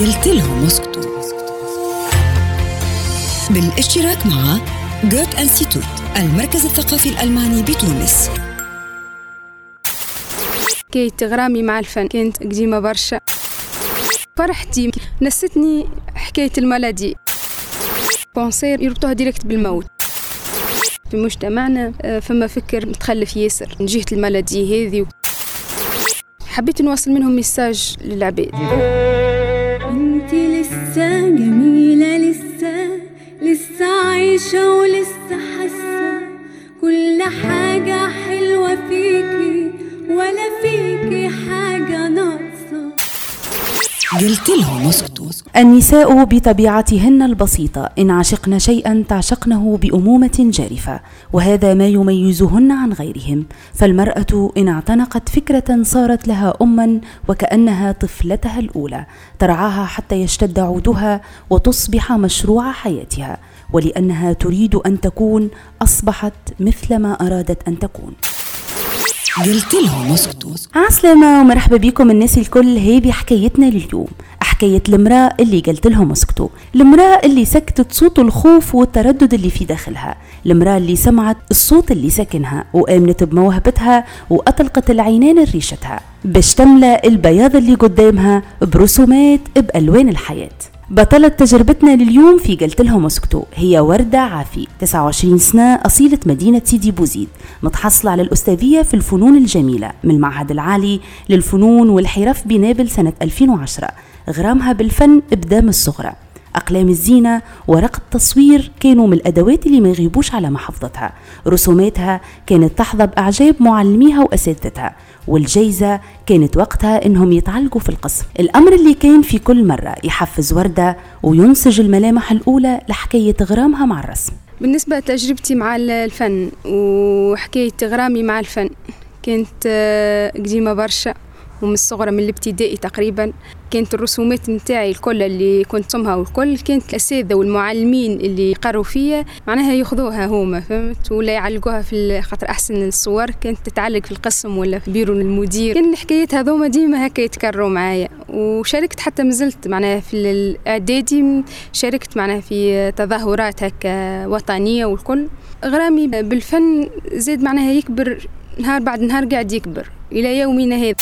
قلت لهم اسكتوا بالاشتراك مع جوت انستيتوت المركز الثقافي الألماني بتونس. حكاية غرامي مع الفن كانت قديمة برشا. فرحتي نستني حكاية الملدي كونسير يربطوها ديريكت بالموت. في مجتمعنا فما فكر متخلف ياسر من جهة الملدي هذه. حبيت نوصل منهم مساج للعباد. انتي لسه جميلة، لسه عايشة ولسه حاسة كل حاجة حلوة فيكي ولا فيكي حاجة ناقصة. قلت لهم اسكتوا. النساء بطبيعتهن البسيطة إن عشقن شيئا تعشقنه بأمومة جارفة، وهذا ما يميزهن عن غيرهم. فالمرأة إن اعتنقت فكرة صارت لها أما وكأنها طفلتها الأولى، ترعاها حتى يشتد عودها وتصبح مشروع حياتها، ولأنها تريد أن تكون أصبحت مثل ما أرادت أن تكون. قلت لهم اسكتوا. عسلامة ومرحبا بكم الناس الكل. هذه حكايتنا لليوم، حكاية المرأة اللي قلت لهم اسكتوا. المرأة اللي سكتت صوت الخوف والتردد اللي في داخلها، المرأة اللي سمعت الصوت اللي سكنها وآمنت بموهبتها وأطلقت العينين لريشتها باش تملأ البياض اللي قدامها برسومات بألوان الحياة. بطلة تجربتنا لليوم في قلت لهم اسكتوا هي وردة عافي، 29 سنة، أصيلة مدينة سيدي بوزيد، متحصلة على الأستاذية في الفنون الجميلة من المعهد العالي للفنون والحرف بنابل سنة 2010. غرامها بالفن ابدا من الصغرى. أقلام الزينة ورق التصوير كانوا من الأدوات اللي ما يغيبوش على محافظتها. رسوماتها كانت تحظى بأعجاب معلميها وأساتذتها، والجايزة كانت وقتها إنهم يتعلقوا في القسم، الأمر اللي كان في كل مرة يحفز وردة وينسج الملامح الأولى لحكاية غرامها مع الرسم. بالنسبة لتجربتي مع الفن وحكاية غرامي مع الفن كانت قديمة برشا، ومن الصغرى من الابتدائي تقريبا. كانت الرسومات نتاعي الكل اللي كنت صمها والكل كانت الأساتذة والمعلمين اللي يقروا فيها معناها ياخذوها هما، فهمت، ولا يعلقوها في خاطر أحسن الصور كانت تتعلق في القسم ولا في بيرو المدير. كان الحكايات هذوما ديما هكا يتكرروا معايا. وشاركت حتى مازلت معناها في الإعدادي، شاركت معناها في تظاهرات هكا وطنية والكل. غرامي بالفن زاد معناها يكبر نهار بعد نهار، قاعد يكبر إلى يومنا هذا.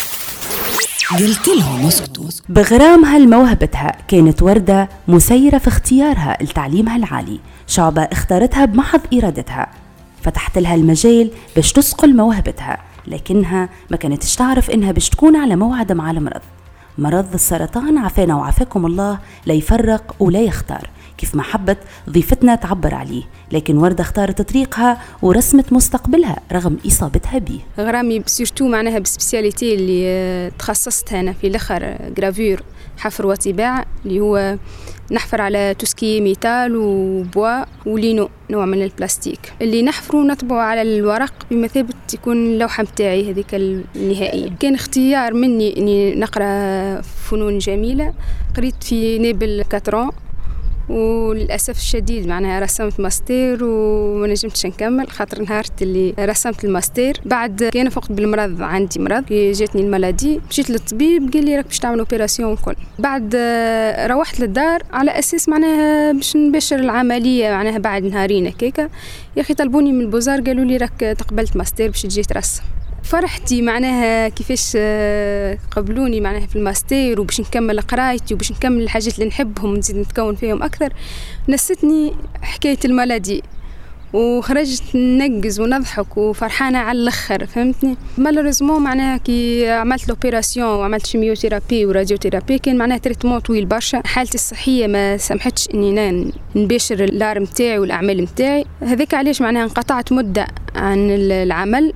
قلت لهم اسكتوا. بغرامها لموهبتها كانت وردة مسيرة في اختيارها لتعليمها العالي، شعبة اختارتها بمحض إرادتها، فتحت لها المجال باش تسقل موهبتها، لكنها ما كانتش تعرف إنها باش تكون على موعد مع مرض السرطان. عافانا وعافاكم الله، لا يفرق ولا يختار كيف ما حبت ضيفتنا تعبر عليه، لكن وردة اختارت طريقها ورسمت مستقبلها رغم إصابتها به. غرامي سيرتو معناها بسبيسياليتي اللي تخصصت أنا في الآخر جرافير، حفر وطباعة، اللي هو نحفر على توسكي ميتال وبوا ولينو، نوع من البلاستيك اللي نحفر ونطبعه على الورق بمثابة يكون اللوحة متاعي هذيك النهائية. كان اختيار مني أني نقرأ فنون جميلة. قريت في نابل 4 وللأسف الشديد معناها رسمت ماستير وما نجمتش نكمل، خاطر نهارت اللي رسمت الماستير بعد كان فقت بالمرض، عندي مرض جاتني الملادي، مشيت للطبيب قال لي راك باش تعمل اوبيراسيون والكل. بعد روحت للدار على اساس معناها باش نبشر العمليه معناها بعد نهارين هكاكا. يا اخي طلبوني من البوزار قالوا لي راك تقبلت ماستير باش تجي ترسم. فرحتي معناها كيفاش قبلوني معناها في الماستير وباش نكمل قرايتي وباش نكمل الحاجات اللي نحبهم ونزيد نتكون فيهم أكثر. نستني حكاية الملدي وخرجت ننقز ونضحك وفرحانة على الأخر، فهمتني. مالوريزمون معناها كي عملت الأوبيراسيون وعملت شيميوثيرابي وراديوثيرابي كان معناها تريتمون طويل برشا، حالتي الصحية ما سمحتش إني نباشر اللار متاعي والأعمال متاعي. هذاك علاش معناها انقطعت مدة عن العمل.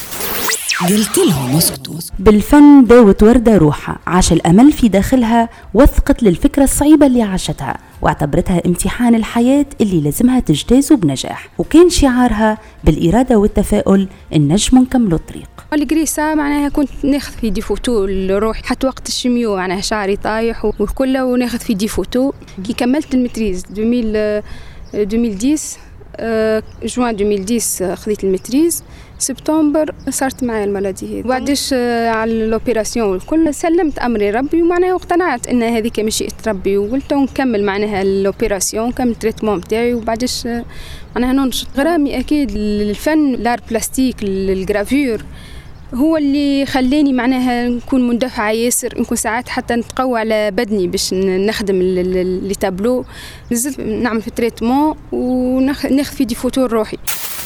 قلت لهم اسكتوا. بالفن داوت وردة روحها، عاش الأمل في داخلها، وثقت للفكرة الصعيبة اللي عاشتها واعتبرتها امتحان الحياة اللي لازمها تجتازه بنجاح، وكان شعارها بالإرادة والتفاؤل النجم نكمل الطريق. الجريسة معناها كنت ناخذ في دي فوتو لروحي حتى وقت الشميو، معناها شعري طايح والكل وناخذ في دي فوتو. كي كملت المتريز 2010 جوان 2010 خذيت المتريز، سبتمبر صارت معايا المالادي هذه. بعدش على الاوبيراسيون والكل سلمت امري ربي، ومعناها اقتنعت ان هذيك مشيئة ربي، وقلت نكمل معناها الاوبيراسيون، كمل التريتمون بتاعي، وبعدش معناها ننشط. غرامي اكيد الفن، الار بلاستيك، الجرافير هو اللي خلاني معناها نكون مندفعة ياسر، نكون ساعات حتى نتقوى على بدني باش نخدم لي تابلو، نزلت نعمل في التريتمون وناخذ في دي فوتو روحي.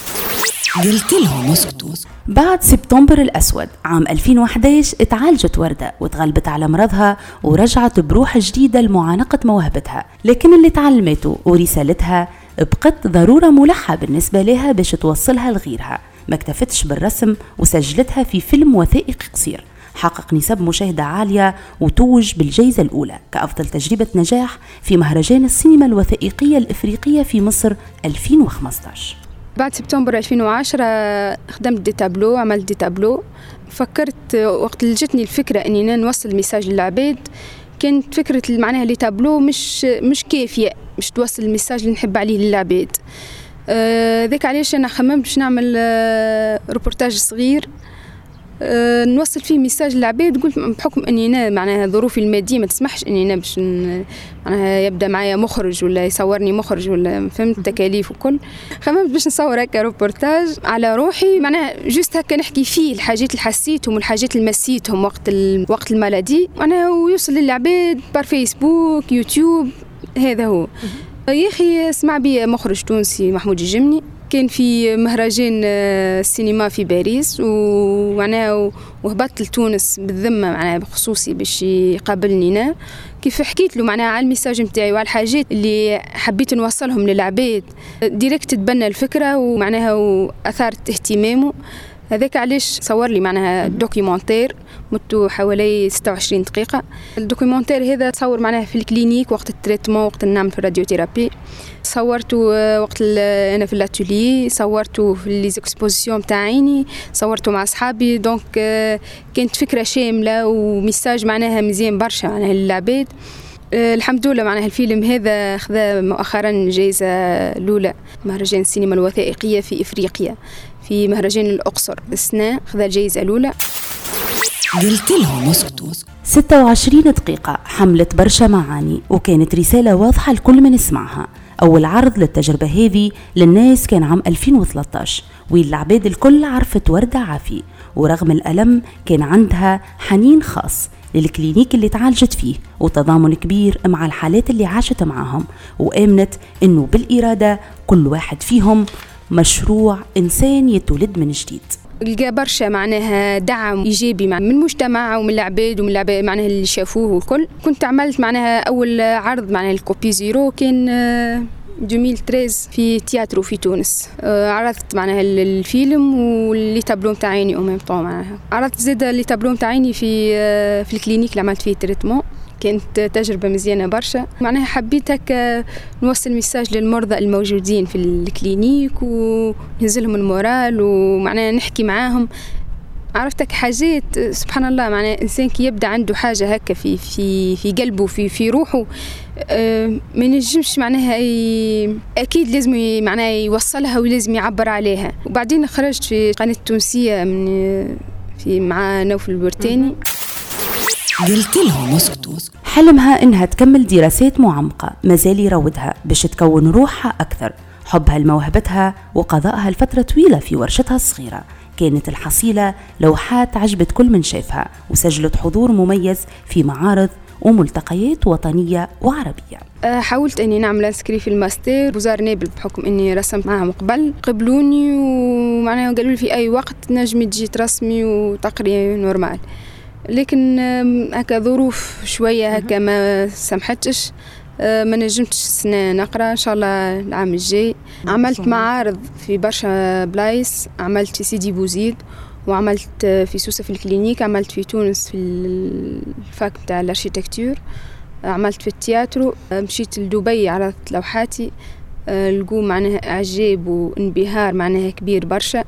قلت لهم اسكتوا. بعد سبتمبر الأسود عام 2011 اتعالجت وردة وتغلبت على مرضها ورجعت بروح جديدة لمعانقة مواهبتها، لكن اللي تعلمته ورسالتها بقت ضرورة ملحة بالنسبة لها باش توصلها لغيرها. ما اكتفتش بالرسم وسجلتها في فيلم وثائقي قصير حقق نسب مشاهدة عالية وتوج بالجائزة الأولى كأفضل تجربة نجاح في مهرجان السينما الوثائقية الإفريقية في مصر 2015. بعد سبتمبر 2010 خدمت دي تابلو، عملت دي تابلو. فكرت وقت اللي جتني الفكرة أني نوصل ميساج للعباد، كانت فكرة معناها لي تابلو مش كافية مش توصل الميساج اللي نحب عليه للعباد. ذاك علاش أنا خممت باش نعمل روبورتاج صغير نوصل فيه ميساج للعباد. قلت بحكم اني انا معناها ظروفي الماديه ما تسمحش اني انا باش معناها يبدا معايا مخرج ولا يصورني مخرج ولا فهمت تكاليف وكل، خممت باش نصور هكا روبورتاج على روحي، معناها جوست هكا نحكي فيه الحاجات اللي حسيتهم والحاجات اللي مسيتهم وقت المالادي، معناها ويوصل للعباد بار فيسبوك يوتيوب. هذا هو. يا اخي اسمع بي مخرج تونسي محمود الجمني، كان في مهرجان السينما في باريس ومعناها وهبطت لتونس بالذمه معناها بخصوصي باش يقابلني انا. كيف حكيت له معناها على الميساج نتاعي وعلى الحاجات اللي حبيت نوصلهم للعباد، ديريكت تبنى الفكره ومعناها واثارت اهتمامه. هذاك علاش صور لي معناها دوكيومنتير مدته حوالي 26 دقيقة. الدوكيومنتير هذا تصور معناها في الكلينيك وقت التريتمون، وقت نعمل في الراديوثيرابي، صورته وقت أنا في الاتولي، صورته في ليزيكسبوزيسيون متاع عيني، صورته مع أصحابي. دونك كانت فكرة شاملة وميساج معناها مزيان برشا معناها للعباد. الحمد لله معناها الفيلم هذا أخذ مؤخرا جائزة الأولى مهرجان السينما الوثائقية في إفريقيا في مهرجان الأقصر السنة، أخذ الجائزة الأولى. قلت لهم اسكتوا. 26 دقيقة حملت برشا معاني وكانت رسالة واضحة لكل من يسمعها. أول عرض للتجربة هذه للناس كان عام 2013 والعباد الكل عرفت وردة عافي، ورغم الألم كان عندها حنين خاص للكلينيك اللي تعالجت فيه وتضامن كبير مع الحالات اللي عاشت معاهم، وآمنت إنه بالإرادة كل واحد فيهم مشروع إنسان يتولد من جديد. لقى برشا معناها دعم إيجابي من المجتمع ومن العباد ومن العباد معناها اللي شافوه والكل. كنت عملت معناها أول عرض معناها الكوبي زيرو كان 2013 في تياترو في تونس. عرضت معناها الفيلم واللي تابلو متاع عيني أو ميم طون معناها. عرضت زيادة اللي تابلو متاع عيني في الكلينيك اللي عملت فيه تريتمون. كانت تجربة مزيانة برشا، معناها حبيت هكا نوصل ميساج للمرضى الموجودين في الكلينيك وننزلهم المورال ومعناها نحكي معاهم. عرفتك حاجات سبحان الله، معناها إنسان كي يبدأ عنده حاجة هكا في قلبه في روحه ما ينجمش معناها أكيد لازم معناها يوصلها ولازم يعبر عليها. وبعدين خرجت في قناة التونسية مع نوف البرتاني. قلت لهم اسكتوا. حلمها إنها تكمل دراسات معمقة مازال يراودها باش تكون روحها أكثر، حبها لموهبتها وقضائها لفترة طويلة في ورشتها الصغيرة. كانت الحصيلة لوحات عجبت كل من شافها وسجلت حضور مميز في معارض وملتقيات وطنية وعربية. حاولت أني نعمل انسكري في الماستر وزار نابل بحكم أني رسمت معهم قبل، قبلوني ومعناها قالوا لي في أي وقت نجمي تجي ترسمي وتقري نورمال، لكن هكا ظروف شوية هكا ما سمحتش، ما نجمتش السنة نقرأ. إن شاء الله العام الجاي. عملت معارض في برشا بلايس، عملت في سيدي بوزيد وعملت في سوسة في الكلينيك، عملت في تونس في الفاك بتاع الارشيتكتور، عملت في التياترو، مشيت لدبي عرضت لوحاتي، لقوا معناها إعجاب وانبهار معناها كبير برشا.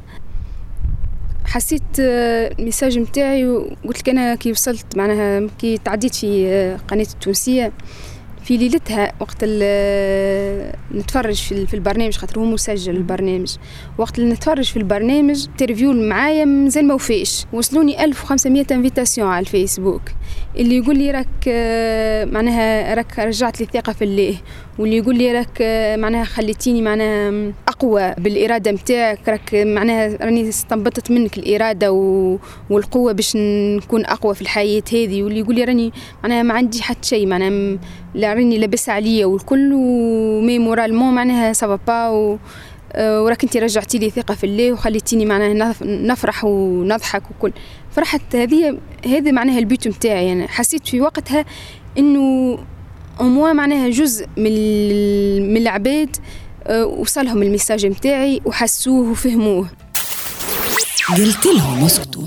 حسيت الميساج متاعي وقلت لك أنا كي وصلت معناها كي تعديت في قناة التونسية في ليلتها وقت نتفرج في البرنامج، خاطر هو مسجل البرنامج، وقت اللي نتفرج في البرنامج ترفيو معايا مازال ما وفيش، وصلوني 1500 انفيتاسيون على الفيسبوك اللي يقول لي راك معناها راك رجعت لي الثقة في الله، واللي يقول لي راك معناها خليتيني معناها أقوى بالإرادة متاعك، راك معناها راني استنبطت منك الإرادة والقوة باش نكون أقوى في الحياة هذه، واللي يقول لي راني معناها ما عندي حتى شيء معناها لا راني لابس عليا والكل ومي مورالمون معناها سافابا وراك انت رجعتي لي ثقة في الله وخليتيني معناها نفرح ونضحك وكل فرحت. هذه معناها البيوت متاعي، يعني حسيت في وقتها انه أموا معناها جزء من العباد وصلهم الميساج متاعي وحسوه وفهموه. قلت لهم اسكتوا.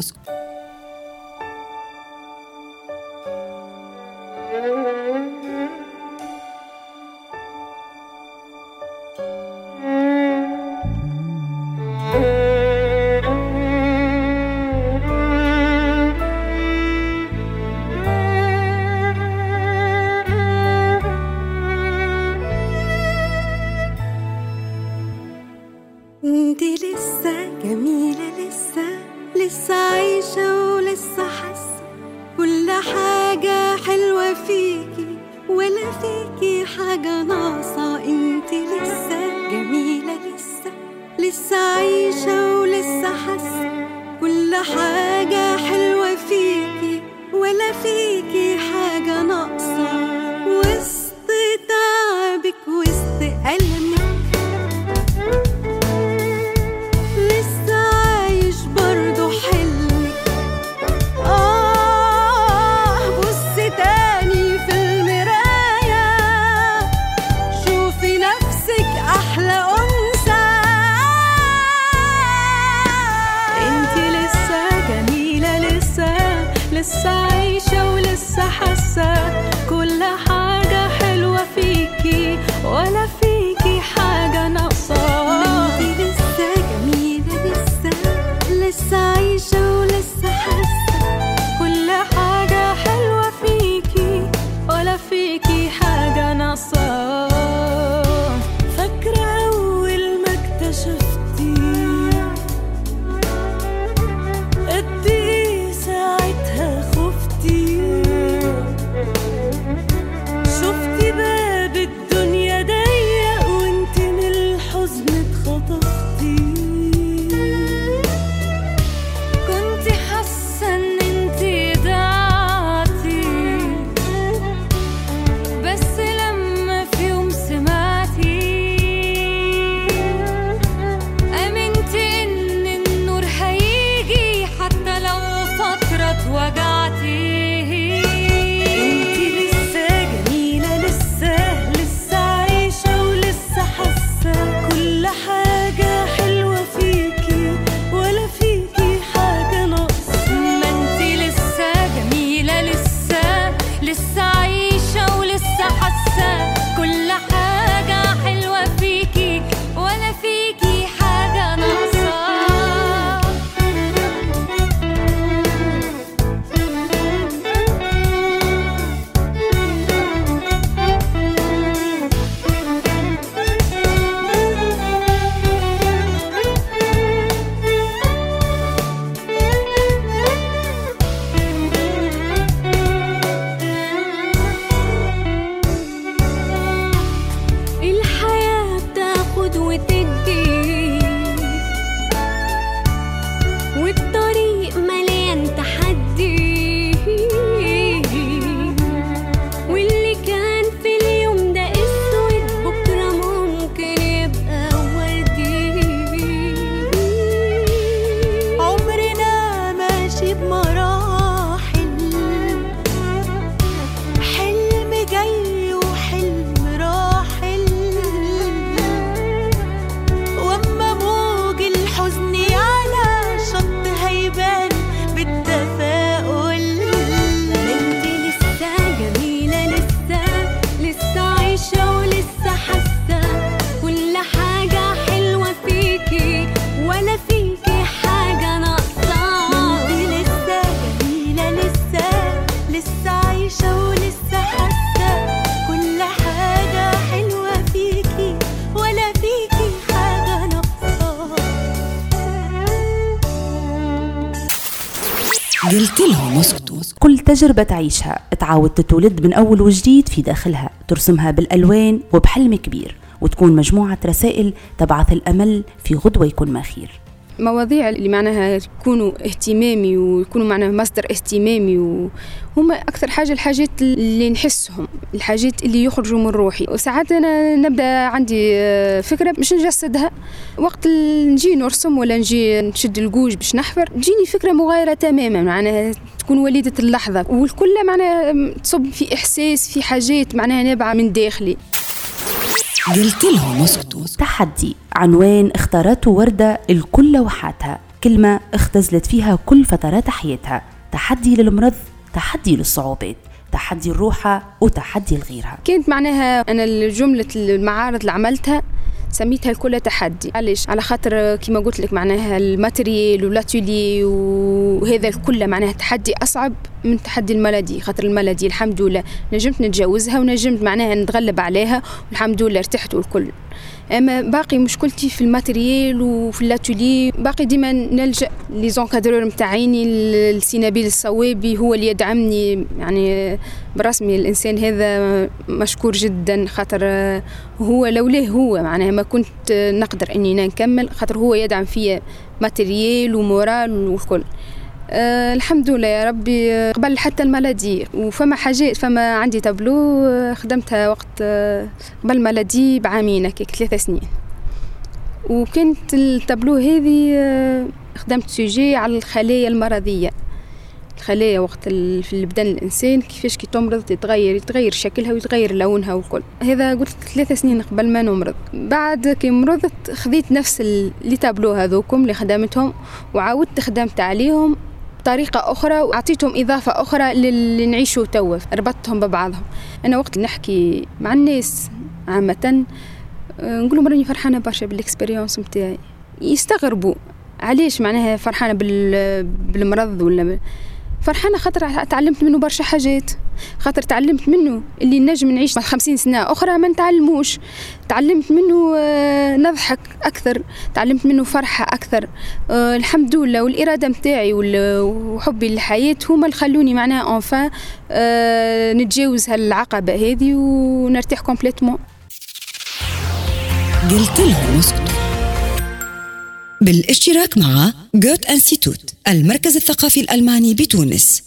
انتي لسه جميلة، لسه عايشة ولسه حاسة كل حاجة حلوة فيكي ولا فيكي حاجة ناقصة. انتي لسه جميلة، لسه عايشة ولسه حاسة كل حاجة حلوة فيكي ولا فيكي حاجة ناقصة. وسط تعبك وسط ألمك لسه عايشة ولسه حاسة كل حاجة حلوة فيكي ولا فيكي حاجة ناقصة. انتي لسه جميلة، لسه عايشة ولسه حاسة كل حاجة حلوة فيكي ولا فيكي حاجة ناقصة. فاكرة أول ما اكتشفتي قدي ساعتها خفتي، شفتي باب الدنيا ضيق وانت من الحزن اتخطفتي. كنت قلت لهم اسكتوا. كل تجربة تعيشها تعاود تتولد من أول وجديد في داخلها، ترسمها بالألوان وبحلم كبير، وتكون مجموعة رسائل تبعث الأمل في غدوة يكون ما خير. مواضيع اللي معناها يكونوا اهتمامي ويكونوا معناها مصدر اهتمامي، وهم أكثر حاجة الحاجات اللي نحسهم، الحاجات اللي يخرجوا من روحي. وساعات أنا نبدأ عندي فكرة مش نجسدها، وقت نجي نرسم ولا نجي نشد الجوج باش نحفر تجيني فكرة مغايرة تماما، معناها تكون وليدة اللحظة، والكل معناها تصب في إحساس في حاجات معناها نابعة من داخلي. قلت لهم اسكتوا. تحدي عنوان اختارته وردة الكل لوحاتها، كلمة اختزلت فيها كل فترات حياتها. تحدي للمرض، تحدي للصعوبات، تحدي الروحة وتحدي لغيرها. كانت معناها أنا جملة المعارض اللي عملتها سميتها الكل تحدي. علاش؟ على خاطر كما قلت لك معناها الماتريال والاتولي وهذا الكل معناها تحدي أصعب من تحدي الملدي. خاطر الملدي الحمد لله نجمت نتجاوزها ونجمت معناها نتغلب عليها والحمد لله ارتحت والكل. اما باقي مشكلتي في الماتريال وفي الاتولي، باقي ديما نلجا لي زونكادرور نتاعيني السينابيل الصوابي هو اللي يدعمني، يعني برسمي الانسان هذا مشكور جدا، خاطر هو لولاه هو معناها ما كنت نقدر اني نكمل، خاطر هو يدعم فيا ماتريال ومورال والكل. الحمد لله يا ربي قبل حتى الملدي. وفما حاجات، فما عندي تابلو خدمتها وقت قبل الملدي بعامين هكاك 3 سنين، وكانت التابلو هذه خدمت سوجي على الخلايا المرضية. الخلايا وقت في بدن الإنسان كيفاش كي تمرض يتغير شكلها ويتغير لونها والكل. هذا قلت 3 سنين قبل ما نمرض. بعد كي مرضت خذيت نفس اللي تابلو هذوكم اللي خدمتهم وعاودت خدمت عليهم بطريقة أخرى وأعطيتهم إضافة أخرى للي نعيشوا توا، ربطتهم ببعضهم. أنا وقت نحكي مع الناس عامة نقولهم راني فرحانة برشا بالإكسبيريونس متاعي، يستغربوا علاش معناها فرحانة بالمرض ولا فرحانة خاطر تعلمت منه برشا حاجات، خاطر تعلمت منه اللي نجم نعيش 50 سنة أخرى ما نتعلموش، تعلمت منه نضحك أكثر، تعلمت منه فرحة أكثر. الحمد لله. والإرادة متاعي وحبي للحياة هما اللي خلوني معناها أنفا نتجاوز هالعقبة هذه ونرتاح كومبليتمون. قلت لهم اسكتوا. بالاشتراك مع جوت انستيتوت المركز الثقافي الألماني بتونس.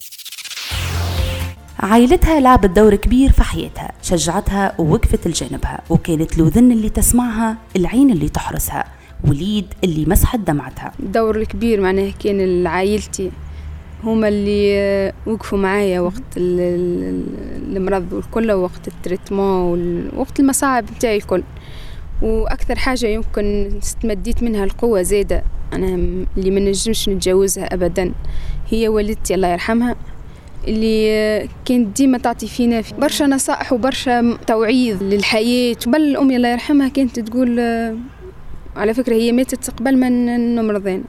عائلتها لعبت دور كبير في حياتها، شجعتها ووقفت لجانبها، وكانت الأذن اللي تسمعها، العين اللي تحرسها، وليد اللي مسحت دمعتها. الدور الكبير معناه كان عائلتي هما اللي وقفوا معايا وقت المرض والكل، وقت التريتمون ووقت المصاعب بتاعي الكل. وأكثر حاجة يمكن استمديت منها القوة زادة أنا اللي ما نجمش نتجاوزها أبدا هي والدتي الله يرحمها، اللي كانت ديما تعطي فينا برشا نصائح وبرشا توعيظ للحياة. بل أمي الله يرحمها كانت تقول، على فكرة هي ماتت قبل ما نمرضين،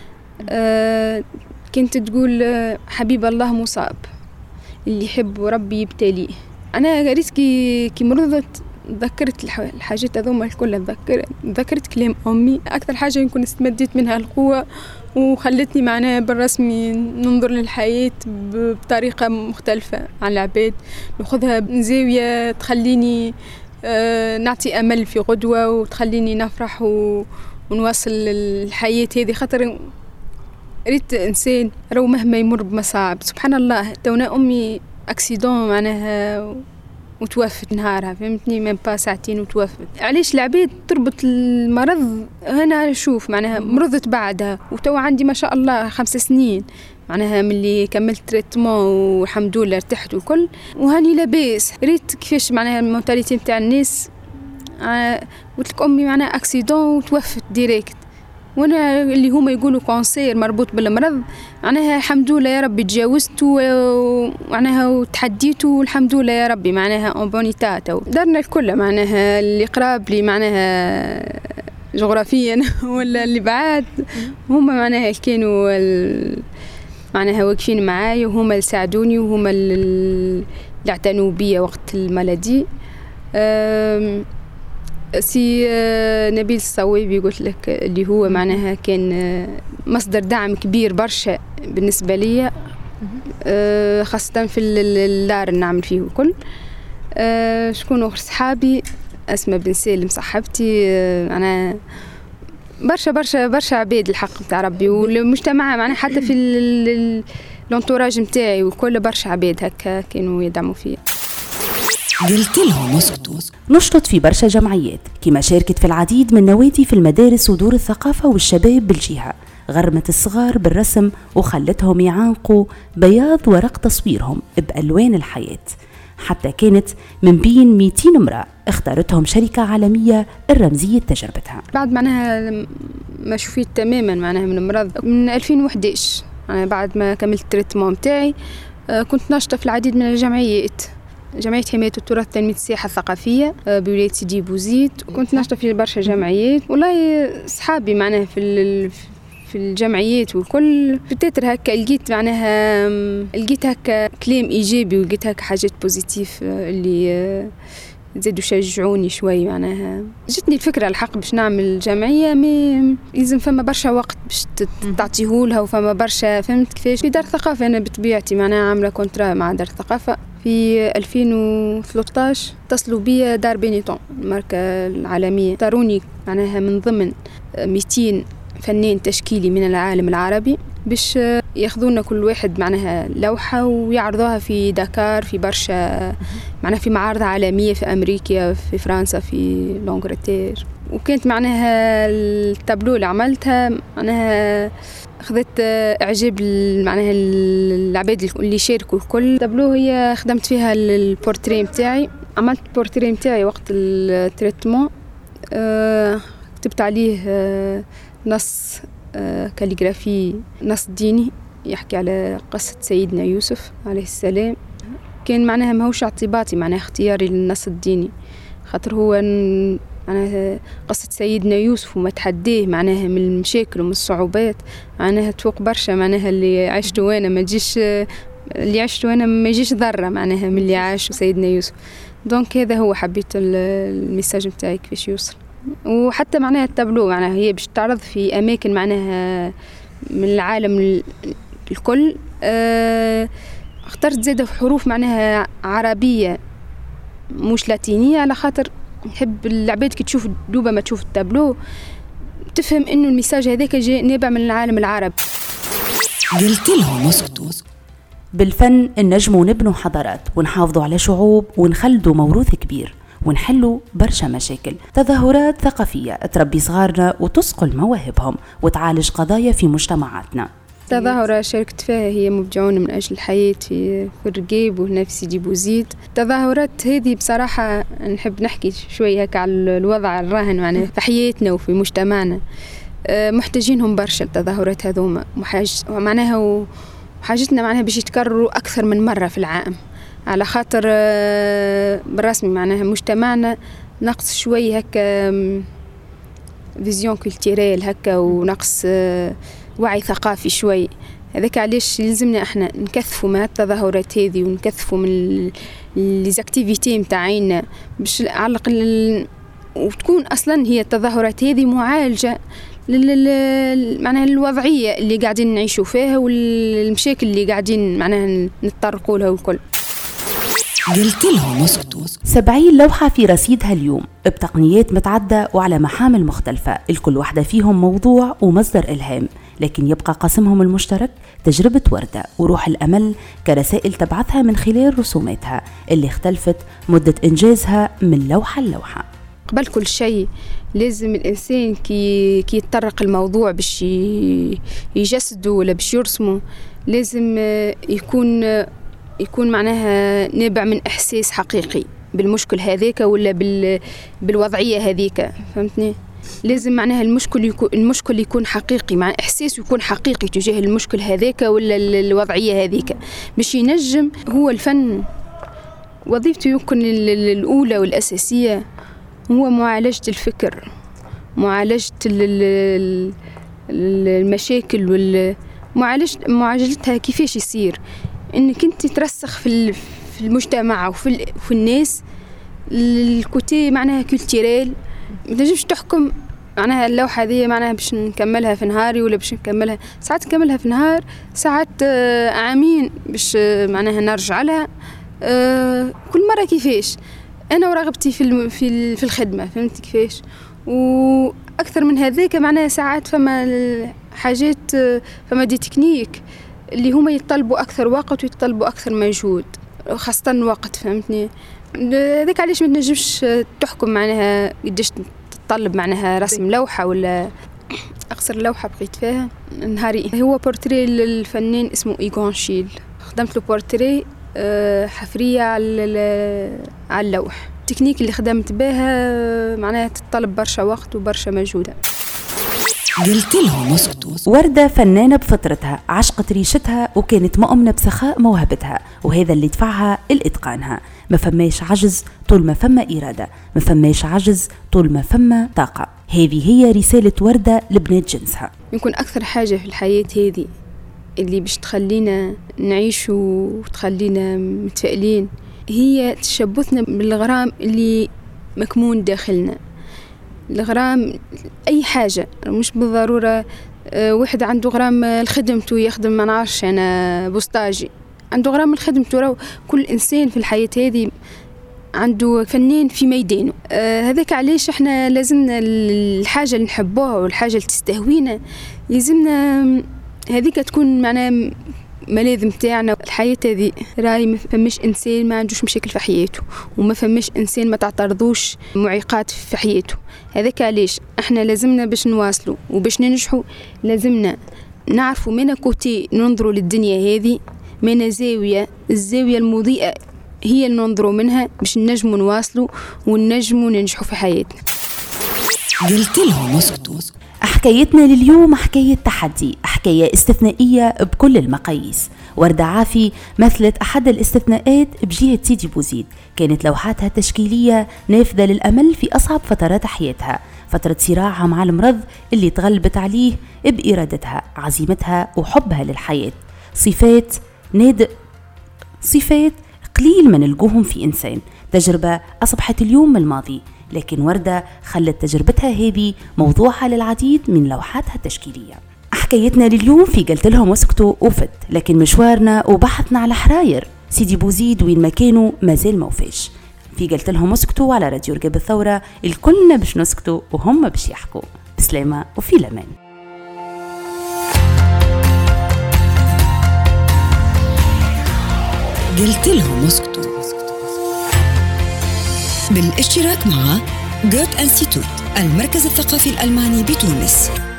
كانت تقول حبيب الله مصاب اللي يحب ربي يبتليه. أنا قريت كي مرضت ذكرت الحاجات هذوما الكل، ذكرت كلام أمي. أكثر حاجة يمكن استمديت منها القوة وخلتني معناها بالرسمي ننظر للحياة بطريقة مختلفة عن العباد، نأخذها بزاوية تخليني نعطي أمل في غدوة وتخليني نفرح ونواصل الحياة هذه. خاطر ريت إنسان رو مهما يمر بمصاعب سبحان الله. تونا أمي أكسيدون معناها وتوفت نهارها، فهمتني، من با ساعتين وتوفت. علاش العباد تربط المرض؟ هنا شوف معناها مرضت بعدها وتو عندي ما شاء الله 5 سنين معناها من اللي كملت تريتمون والحمد لله ارتحت والكل وهاني لاباس. ريت كيفاش معناها المونتاليتي نتاع الناس. قلت لك امي معناها اكسيدون وتوفت ديريكت، وانا اللي هما يقولوا كونسير مربوط بالمرض معناها الحمد لله يا ربي تجاوزت ومعناها وتحديت والحمد لله يا ربي معناها اون بونيتاتو. دارنا الكل معناها اللي قراب لي معناها جغرافيا ولا اللي بعاد هما معناها كانوا معناها واقفين معايا وهما اللي ساعدوني وهما اللي اعتنوا بيا وقت الملدي. سي نبيل الصويبي قلت لك اللي هو معناها كان مصدر دعم كبير برشا بالنسبة لي، خاصة في الدار اللي نعمل فيه وكل. شكون أخر صحابي؟ أسماء بن سالم صاحبتي. أنا برشا عباد الحق بتاع ربي والمجتمع معناها حتى في الانتوراج متاعي وكل برشا عباد هكا كانوا يدعموا فيا. قلت لهم اسكتوا. نشطت في برشا جمعيات، كما شاركت في العديد من نوادي في المدارس ودور الثقافة والشباب بالجهة، غرمت الصغار بالرسم وخلتهم يعانقوا بياض ورق تصويرهم بألوان الحياة، حتى كانت من بين 200 امرأة اختارتهم شركة عالمية الرمزية تجربتها. بعد معناها ما شفيت تماما معناها من المرض من 2011، يعني بعد ما كملت التريتمون متاعي كنت ناشطة في العديد من الجمعيات، جمعية حماية التراث تنمية السياحة الثقافية بولاية سيدي بوزيد، كنت ناشطة في برشا جمعيات. والله صحابي معناها في الجمعيات والكل بتاتر هكا لقيت هكا كلام إيجابي ولقيت هكا حاجات بوزيتيف اللي زادوا شجعوني شوي. معناها جتني الفكرة الحق باش نعمل جمعية، ما لازم فما برشا وقت باش تعطيهولها وفما برشا فهمت كيفاش. في دار الثقافة أنا بطبيعتي معناها عاملة كونترا مع دار الثقافة. في 2013 اتصلوا بي دار بينيتون الماركة العالمية، اختاروني معناها من ضمن 200 فنان تشكيلي من العالم العربي باش ياخذونا كل واحد معناها لوحة ويعرضوها في دكار، في برشا معناها في معارض عالمية في أمريكا، في فرنسا، في لانجلتير. وكانت معناها التابلو اللي عملتها معناها أخذت إعجاب معناها العباد اللي شاركوا الكل. التابلو هي خدمت فيها البورتري متاعي، عملت البورتري متاعي وقت التريتمون، كتبت عليه نص كاليغرافي، نص ديني يحكي على قصة سيدنا يوسف عليه السلام. كان معناها ماهوش اعتباطي معناها اختياري للنص الديني، خاطر هو معناها قصة سيدنا يوسف وما تحديه معناها من المشاكل ومن الصعوبات معناها تفوق برشا معناها اللي عشته أنا ما يجيش ضرة معناها من اللي عاشه سيدنا يوسف. دونك هذا هو حبيت الميساج متاعي كيفاش يوصل. وحتى معناها التابلو معناها هي باش تعرض في أماكن معناها من العالم الكل. اخترت زادة في حروف معناها عربية مش لاتينية، على خاطر نحب العباد كي تشوف دوبا ما تشوف التابلو تفهم إنه الميساج هذاك جاء نابع من العالم العربي. قلت لهم اسكتوا. بالفن ننجموا نبنوا حضارات ونحافظوا على شعوب ونخلدوا موروث كبير ونحلوا برشا مشاكل، تظاهرات ثقافية تربي صغارنا وتسقل مواهبهم وتعالج قضايا في مجتمعاتنا. تظاهرة شاركت فيها هي مبدعون من أجل الحياة في الرقيب وهنا في سيدي بوزيد. التظاهرات هذه بصراحة نحب نحكي شوية هكا على الوضع الراهن معناها في حياتنا وفي مجتمعنا، محتاجينهم برشا التظاهرات هذوما، معناها وحاجتنا معناها باش يتكرروا أكثر من مرة في العام، على خاطر بالرسمي معناها مجتمعنا نقص شوي هكا فيزيون كولتيريل هكا ونقص وعي ثقافي شوي. هذاك علاش يلزمنا احنا نكثفوا من التظاهرات هذه ونكثفوا من ليزاكتيفيتي متاعينا باش على الأقل وتكون اصلا هي التظاهرات هذه معالجه معناها الوضعيه اللي قاعدين نعيشوا فيها والمشاكل اللي قاعدين معناها نتطرقوا لها والكل. قلت لهم اسكتوا. 70 لوحة في رصيدها اليوم بتقنيات متعدة وعلى محامل مختلفة، الكل واحدة فيهم موضوع ومصدر إلهام، لكن يبقى قاسمهم المشترك تجربة وردة وروح الأمل كرسائل تبعثها من خلال رسوماتها اللي اختلفت مدة إنجازها من لوحة للوحة. قبل كل شيء لازم الإنسان كي يتطرق الموضوع باش يجسده ولا باش يرسمه لازم يكون معناها نابع من إحساس حقيقي بالمشكل هذاك ولا بالوضعية هذيك، فهمتني؟ لازم معناها المشكل يكون حقيقي، مع إحساس يكون حقيقي تجاه المشكل هذاك ولا الوضعية هذيك باش ينجم. هو الفن وظيفته يمكن الأولى والأساسية هو معالجة الفكر، معالجة المشاكل معالجتها. كيفاش يصير انك انت ترسخ في المجتمع وفي الناس الكوتي معناها كولتيريل ما تنجمش تحكم معناها اللوحة هذه معناها باش نكملها في نهاري ولا باش نكملها ساعات نكملها في نهار ساعات عامين باش معناها نرجع لها. كل مرة كيفاش أنا ورغبتي في الخدمة فهمت كيفاش. وأكثر من هذاك معناها ساعات فما حاجات فما دي تكنيك اللي هما يتطلبوا أكثر وقت ويتطلبوا أكثر مجهود خاصة الوقت فهمتني. هذاك علاش ما تنجمش تحكم معناها قديش تطلب معناها رسم لوحة ولا أقصر لوحة بقيت فيها نهاري. هو بورتري للفنان اسمه إيغون شيل. خدمت له بورتري حفرية على اللوح. التكنيك اللي خدمت بها معناها تطلب برشا وقت وبرشا مجهود. قلت لهم اسكتوا. وردة فنانة بفطرتها، عشقت ريشتها وكانت مؤمنة بسخاء موهبتها، وهذا اللي دفعها لإتقانها. ما فماش عجز طول ما فما إرادة، ما فماش عجز طول ما فما طاقة. هذه هي رسالة وردة لبنات جنسها. يمكن أكثر حاجة في الحياة هذه اللي باش تخلينا نعيش وتخلينا متفائلين هي تشبثنا بالغرام اللي مكمون داخلنا. الغرام أي حاجة مش بالضرورة واحد عنده غرام الخدمته يخدم ما نعرفش أنا بوستاجي عنده غرام الخدمته. كل إنسان في الحياة هذه عنده فنان في ميدانه. هذاك علاش احنا لازمنا الحاجة اللي نحبوها والحاجة اللي تستهوينا لازمنا هذيك تكون معنا ملاذ متاعنا. الحياة هذه راي ما فماش إنسان ما عندوش مشاكل في حياته وما فماش إنسان ما تعترضوش معيقات في حياته. هذاك علاش احنا لازمنا باش نواصلوا وباش ننجحوا لازمنا نعرفوا من كوتي ننظروا للدنيا هذه من زاوية. الزاوية المضيئة هي اللي ننظروا منها باش ننجموا نواصلوا وننجموا ننجحوا في حياتنا. قلت لهم اسكتوا. حكايتنا لليوم حكاية تحدي، حكاية استثنائية بكل المقاييس. وردة عافي مثلت أحد الاستثناءات بجهة سيدي بوزيد. كانت لوحاتها تشكيلية نافذة للأمل في أصعب فترات حياتها، فترة صراعها مع المرض اللي تغلبت عليه بإرادتها، عزيمتها وحبها للحياة. صفات قليل ما نلقوهم في إنسان. تجربة أصبحت اليوم من الماضي، لكن وردة خلت تجربتها هذه موضوعها للعديد من لوحاتها التشكيلية. حكايتنا لليوم في قلت لهم وسكتوا وفت، لكن مشوارنا وبحثنا على حراير سيدي بوزيد وين مكانه مازال موفاش. في قلت لهم وسكتوا على راديو رقاب الثورة، الكلنا باش نسكتوا وهم باش يحكوا. بسلامة وفي الأمان. قلت لهم اسكتوا بالاشتراك مع جوت انستيتوت المركز الثقافي الألماني بتونس.